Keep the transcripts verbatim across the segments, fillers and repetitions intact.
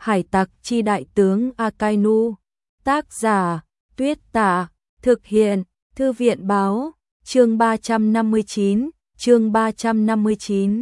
Hải tặc chi đại tướng Akainu. Tác giả Tuyết Tả. Thực hiện Thư viện báo. Chương ba trăm năm mươi chín. Chương ba trăm năm mươi chín.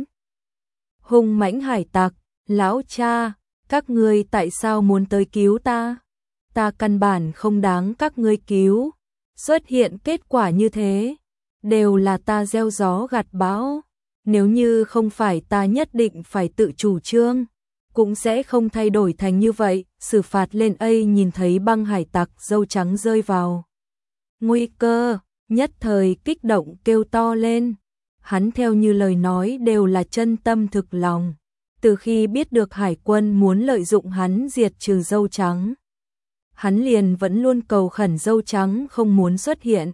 Hung mãnh hải tặc. Lão cha, các ngươi tại sao muốn tới cứu ta? Ta căn bản không đáng các ngươi cứu. Xuất hiện kết quả như thế, đều là ta gieo gió gặt bão. Nếu như không phải ta nhất định phải tự chủ trương, cũng sẽ không thay đổi thành như vậy. Xử phạt lên A nhìn thấy băng hải tặc dâu trắng rơi vào nguy cơ, nhất thời kích động kêu to lên. Hắn theo như lời nói đều là chân tâm thực lòng. Từ khi biết được hải quân muốn lợi dụng hắn diệt trừ dâu trắng, hắn liền vẫn luôn cầu khẩn dâu trắng không muốn xuất hiện.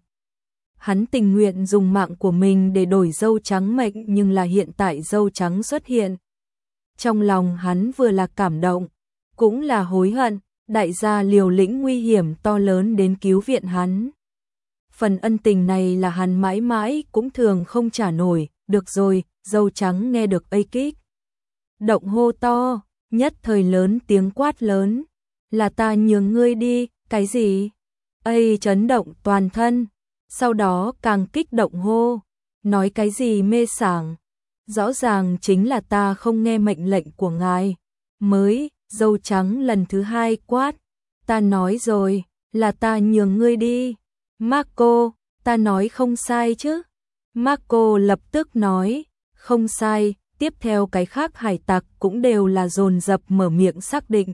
Hắn tình nguyện dùng mạng của mình để đổi dâu trắng mệnh, nhưng là hiện tại dâu trắng xuất hiện. Trong lòng hắn vừa là cảm động, cũng là hối hận, đại gia liều lĩnh nguy hiểm to lớn đến cứu viện hắn. Phần ân tình này là hắn mãi mãi cũng thường không trả nổi. Được rồi, dâu trắng nghe được ấy kích động hô to, nhất thời lớn tiếng quát lớn. Là ta nhường ngươi đi. Cái gì? Ây chấn động toàn thân, sau đó càng kích động hô. Nói cái gì mê sảng? Rõ ràng chính là ta không nghe mệnh lệnh của ngài. Mới, dâu trắng lần thứ hai quát. Ta nói rồi, là ta nhường ngươi đi. Marco, ta nói không sai chứ? Marco lập tức nói, không sai. Tiếp theo cái khác hải tặc cũng đều là dồn dập mở miệng xác định.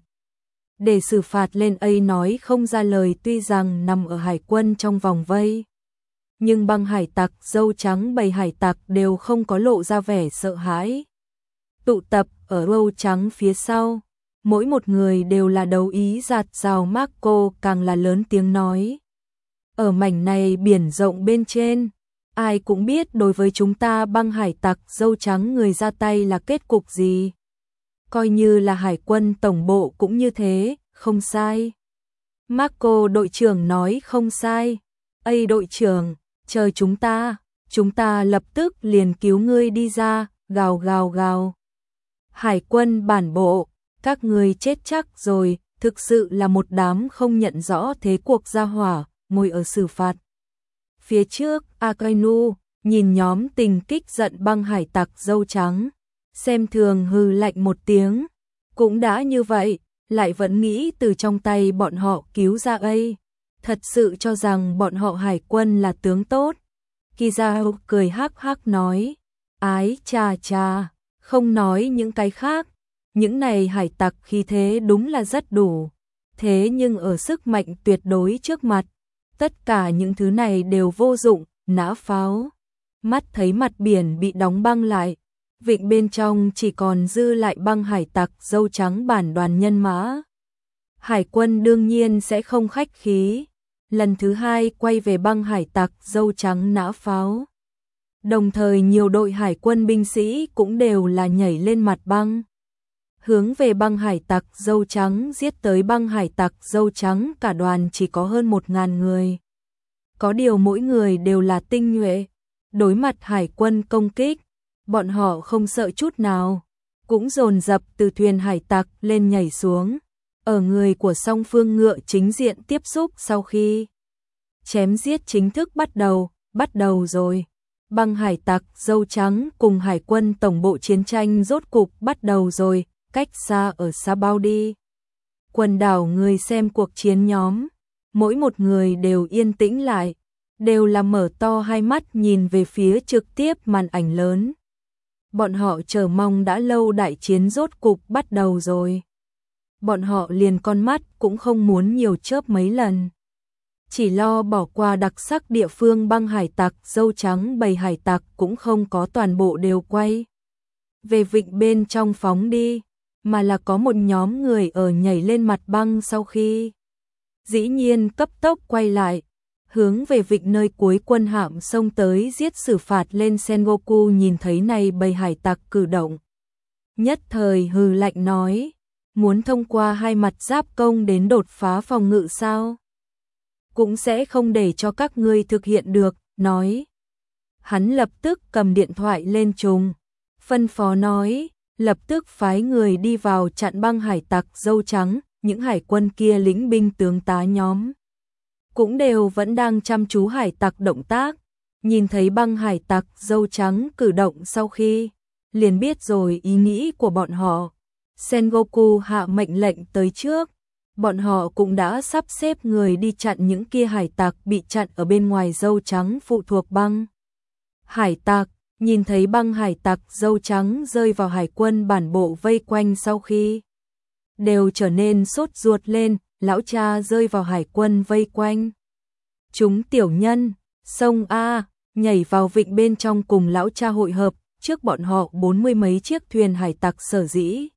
Để xử phạt lên A nói không ra lời, tuy rằng nằm ở hải quân trong vòng vây. Nhưng băng hải tặc dâu trắng bầy hải tặc đều không có lộ ra vẻ sợ hãi. Tụ tập ở râu trắng phía sau, mỗi một người đều là đấu ý giạt rào. Marco càng là lớn tiếng nói. Ở mảnh này biển rộng bên trên, ai cũng biết đối với chúng ta băng hải tặc dâu trắng người ra tay là kết cục gì. Coi như là hải quân tổng bộ cũng như thế, không sai. Marco đội trưởng nói không sai. A đội trưởng, chờ chúng ta, chúng ta lập tức liền cứu ngươi đi ra. Gào gào gào. Hải quân bản bộ, các ngươi chết chắc rồi. Thực sự là một đám không nhận rõ thế cuộc gia hỏa, ngồi ở xử phạt phía trước. Akainu nhìn nhóm tình kích giận băng hải tặc dâu trắng, xem thường hừ lạnh một tiếng. Cũng đã như vậy, lại vẫn nghĩ từ trong tay bọn họ cứu ra A. Thật sự cho rằng bọn họ hải quân là tướng tốt. Kizaru cười hắc hắc nói. Ái chà chà, không nói những cái khác, những này hải tặc khí thế đúng là rất đủ. Thế nhưng ở sức mạnh tuyệt đối trước mặt, tất cả những thứ này đều vô dụng. Nã pháo. Mắt thấy mặt biển bị đóng băng lại, vịnh bên trong chỉ còn dư lại băng hải tặc dâu trắng bản đoàn nhân mã. Hải quân đương nhiên sẽ không khách khí, lần thứ hai quay về băng hải tặc dâu trắng nã pháo. Đồng thời nhiều đội hải quân binh sĩ cũng đều là nhảy lên mặt băng, hướng về băng hải tặc dâu trắng giết tới. Băng hải tặc dâu trắng cả đoàn chỉ có hơn một ngàn người. Có điều mỗi người đều là tinh nhuệ. Đối mặt hải quân công kích, bọn họ không sợ chút nào, cũng dồn dập từ thuyền hải tặc lên nhảy xuống. Ở người của song phương ngựa chính diện tiếp xúc, sau khi chém giết chính thức bắt đầu, bắt đầu rồi. Băng hải tặc dâu trắng cùng hải quân tổng bộ chiến tranh rốt cục bắt đầu rồi. Cách xa ở Sabaudi, quần đảo người xem cuộc chiến nhóm, mỗi một người đều yên tĩnh lại, đều là mở to hai mắt nhìn về phía trực tiếp màn ảnh lớn. Bọn họ chờ mong đã lâu, đại chiến rốt cục bắt đầu rồi. Bọn họ liền con mắt cũng không muốn nhiều chớp mấy lần, chỉ lo bỏ qua đặc sắc địa phương. Băng hải tặc dâu trắng bầy hải tặc cũng không có toàn bộ đều quay về vịnh bên trong phóng đi, mà là có một nhóm người ở nhảy lên mặt băng sau khi dĩ nhiên cấp tốc quay lại, hướng về vịnh nơi cuối quân hạm xông tới giết. Xử phạt lên Sengoku nhìn thấy này bầy hải tặc cử động, nhất thời hừ lạnh nói. Muốn thông qua hai mặt giáp công đến đột phá phòng ngự sao? Cũng sẽ không để cho các ngươi thực hiện được, nói. Hắn lập tức cầm điện thoại lên trùng, phân phó nói. lập tức phái người đi vào chặn băng hải tặc dâu trắng, những hải quân kia lính binh tướng tá nhóm cũng đều vẫn đang chăm chú hải tặc động tác, nhìn thấy băng hải tặc dâu trắng cử động sau khi, liền biết rồi ý nghĩ của bọn họ. Sengoku hạ mệnh lệnh tới trước, bọn họ cũng đã sắp xếp người đi chặn những kia hải tặc bị chặn ở bên ngoài dâu trắng phụ thuộc băng hải tặc. Nhìn thấy băng hải tặc dâu trắng rơi vào hải quân bản bộ vây quanh sau khi đều trở nên sốt ruột lên, lão cha rơi vào hải quân vây quanh. Chúng tiểu nhân, sông A, nhảy vào vịnh bên trong cùng lão cha hội hợp, trước bọn họ bốn mươi mấy chiếc thuyền hải tặc sở dĩ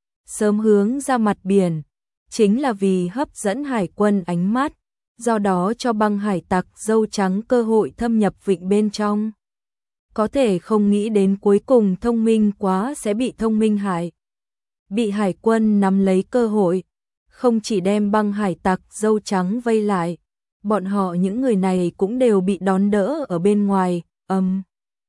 sớm hướng ra mặt biển, chính là vì hấp dẫn hải quân ánh mắt, do đó cho băng hải tặc dâu trắng cơ hội thâm nhập vịnh bên trong. Có thể không nghĩ đến cuối cùng thông minh quá sẽ bị thông minh hại. Bị hải quân nắm lấy cơ hội, không chỉ đem băng hải tặc dâu trắng vây lại, bọn họ những người này cũng đều bị đón đỡ ở bên ngoài, âm. Um,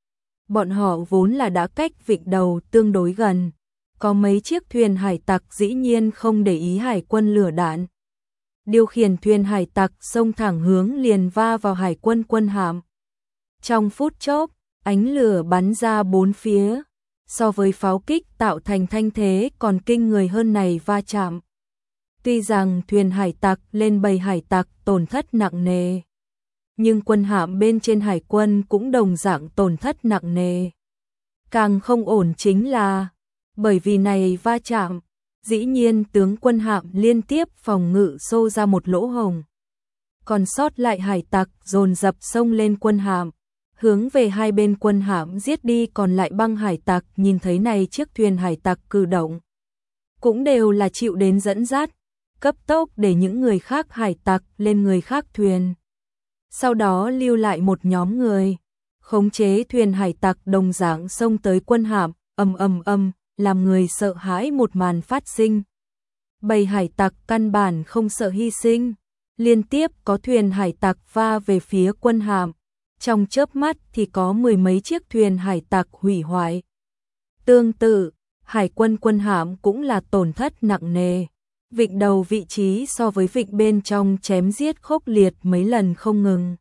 bọn họ vốn là đã cách vịnh đầu tương đối gần, có mấy chiếc thuyền hải tặc dĩ nhiên không để ý hải quân lửa đạn. Điều khiển thuyền hải tặc xông thẳng hướng liền va vào hải quân quân hạm. Trong phút chốc, ánh lửa bắn ra bốn phía, so với pháo kích tạo thành thanh thế còn kinh người hơn này va chạm. Tuy rằng thuyền hải tặc lên bầy hải tặc tổn thất nặng nề, nhưng quân hạm bên trên hải quân cũng đồng dạng tổn thất nặng nề. Càng không ổn chính là, bởi vì này va chạm, dĩ nhiên tướng quân hạm liên tiếp phòng ngự xô ra một lỗ hổng. Còn sót lại hải tặc dồn dập xông lên quân hạm, hướng về hai bên quân hạm giết đi, còn lại băng hải tặc nhìn thấy này chiếc thuyền hải tặc cử động, cũng đều là chịu đến dẫn dắt, cấp tốc để những người khác hải tặc lên người khác thuyền. Sau đó lưu lại một nhóm người, khống chế thuyền hải tặc đồng dạng xông tới quân hạm, ầm ầm ầm, làm người sợ hãi một màn phát sinh. Bầy hải tặc căn bản không sợ hy sinh, liên tiếp có thuyền hải tặc va về phía quân hạm. Trong chớp mắt thì có mười mấy chiếc thuyền hải tặc hủy hoại. Tương tự, hải quân quân hạm cũng là tổn thất nặng nề. Vịnh đầu vị trí so với vịnh bên trong chém giết khốc liệt mấy lần không ngừng.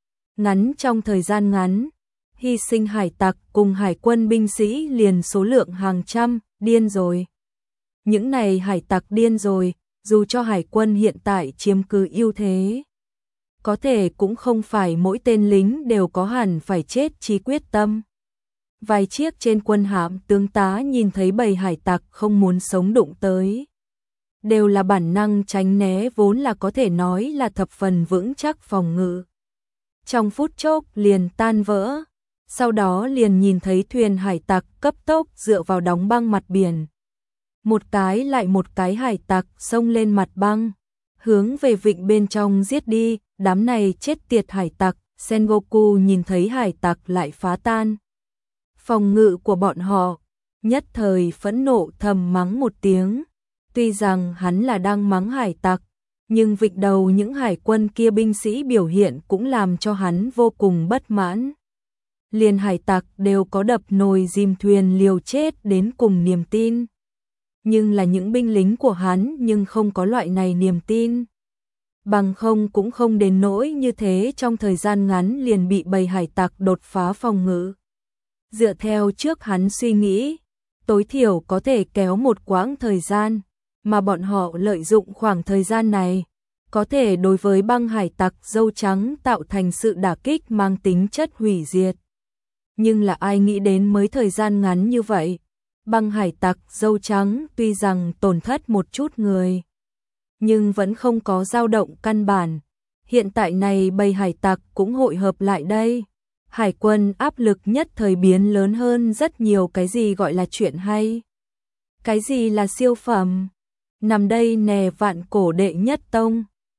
Ngắn trong thời gian ngắn, hy sinh hải tặc cùng hải quân binh sĩ liền số lượng hàng trăm, điên rồi. Những này hải tặc điên rồi, dù cho hải quân hiện tại chiếm cứ ưu thế, có thể cũng không phải mỗi tên lính đều có hẳn phải chết chí quyết tâm. Vài chiếc trên quân hạm tướng tá nhìn thấy bầy hải tặc không muốn sống đụng tới, đều là bản năng tránh né, vốn là có thể nói là thập phần vững chắc phòng ngự. Trong phút chốc liền tan vỡ, sau đó liền nhìn thấy thuyền hải tặc cấp tốc dựa vào đóng băng mặt biển. Một cái lại một cái hải tặc xông lên mặt băng, hướng về vịnh bên trong giết đi, đám này chết tiệt hải tặc. Sengoku nhìn thấy hải tặc lại phá tan phòng ngự của bọn họ, nhất thời phẫn nộ thầm mắng một tiếng. Tuy rằng hắn là đang mắng hải tặc, nhưng vịnh đầu những hải quân kia binh sĩ biểu hiện cũng làm cho hắn vô cùng bất mãn. Liền hải tặc đều có đập nồi dìm thuyền liều chết đến cùng niềm tin, nhưng là những binh lính của hắn nhưng không có loại này niềm tin. Bằng không cũng không đến nỗi như thế, trong thời gian ngắn liền bị bầy hải tặc đột phá phòng ngự. Dựa theo trước hắn suy nghĩ, tối thiểu có thể kéo một quãng thời gian, mà bọn họ lợi dụng khoảng thời gian này, có thể đối với băng hải tặc dâu trắng tạo thành sự đả kích mang tính chất hủy diệt. Nhưng là ai nghĩ đến mới thời gian ngắn như vậy, băng hải tặc dâu trắng tuy rằng tổn thất một chút người, nhưng vẫn không có dao động căn bản. Hiện tại này bầy hải tặc cũng hội hợp lại đây. Hải quân áp lực nhất thời biến lớn hơn rất nhiều. Cái gì gọi là chuyện hay? Cái gì là siêu phẩm? Nằm đây nè, vạn cổ đệ nhất tông,